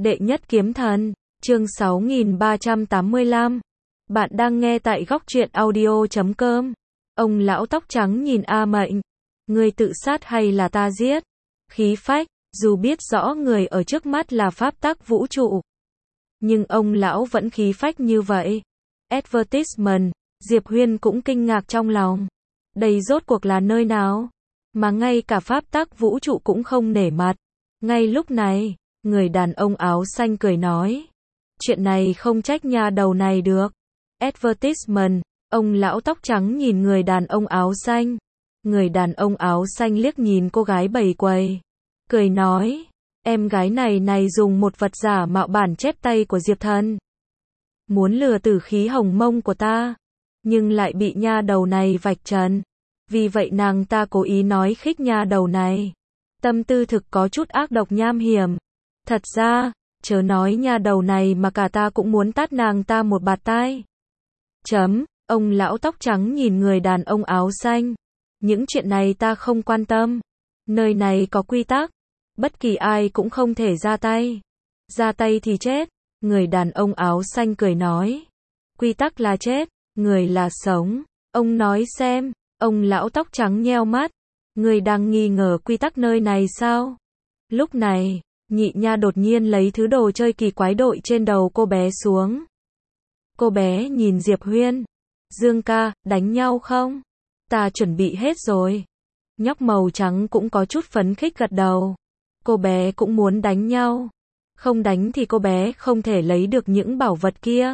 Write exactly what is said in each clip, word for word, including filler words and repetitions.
Đệ nhất kiếm thần, chương sáu nghìn ba trăm tám mươi lăm. Bạn đang nghe tại góc truyện audio chấm com. Ông lão tóc trắng nhìn A Mệnh. Ngươi tự sát hay là ta giết? Khí phách, dù biết rõ người ở trước mắt là pháp tắc vũ trụ. Nhưng ông lão vẫn khí phách như vậy. Advertisement, Diệp Huyên cũng kinh ngạc trong lòng. Đây rốt cuộc là nơi nào? Mà ngay cả pháp tắc vũ trụ cũng không nể mặt. Ngay lúc này, người đàn ông áo xanh cười nói. Chuyện này không trách nha đầu này được. Advertisement, ông lão tóc trắng nhìn người đàn ông áo xanh. Người đàn ông áo xanh liếc nhìn cô gái bầy quầy. Cười nói, em gái này này dùng một vật giả mạo bản chép tay của Diệp Thần. Muốn lừa tử khí hồng mông của ta. Nhưng lại bị nha đầu này vạch trần. Vì vậy nàng ta cố ý nói khích nha đầu này. Tâm tư thực có chút ác độc nham hiểm. Thật ra, chớ nói nha đầu này mà cả ta cũng muốn tát nàng ta một bạt tai. Chấm, ông lão tóc trắng nhìn người đàn ông áo xanh. Những chuyện này ta không quan tâm. Nơi này có quy tắc. Bất kỳ ai cũng không thể ra tay. Ra tay thì chết. Người đàn ông áo xanh cười nói. Quy tắc là chết, người là sống. Ông nói xem, ông lão tóc trắng nheo mắt. Người đang nghi ngờ quy tắc nơi này sao? Lúc này, nhị nha đột nhiên lấy thứ đồ chơi kỳ quái đội trên đầu cô bé xuống. Cô bé nhìn Diệp Huyên. Dương ca, đánh nhau không? Ta chuẩn bị hết rồi. Nhóc màu trắng cũng có chút phấn khích gật đầu. Cô bé cũng muốn đánh nhau. Không đánh thì cô bé không thể lấy được những bảo vật kia.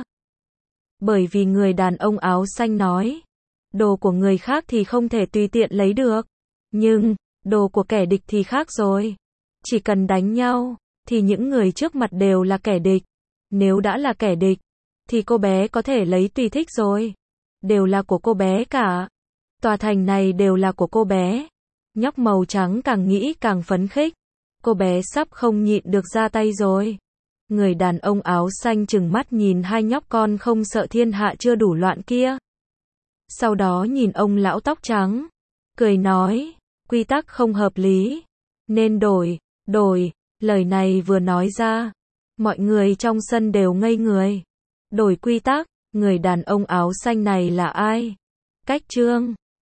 Bởi vì người đàn ông áo xanh nói. Đồ của người khác thì không thể tùy tiện lấy được. Nhưng, đồ của kẻ địch thì khác rồi. Chỉ cần đánh nhau, thì những người trước mặt đều là kẻ địch. Nếu đã là kẻ địch, thì cô bé có thể lấy tùy thích rồi. Đều là của cô bé cả. Tòa thành này đều là của cô bé. Nhóc màu trắng càng nghĩ càng phấn khích. Cô bé sắp không nhịn được ra tay rồi. Người đàn ông áo xanh trừng mắt nhìn hai nhóc con không sợ thiên hạ chưa đủ loạn kia. Sau đó nhìn ông lão tóc trắng. Cười nói, quy tắc không hợp lý. Nên đổi, đổi, lời này vừa nói ra. Mọi người trong sân đều ngây người. Đổi quy tắc, người đàn ông áo xanh này là ai? Cách chương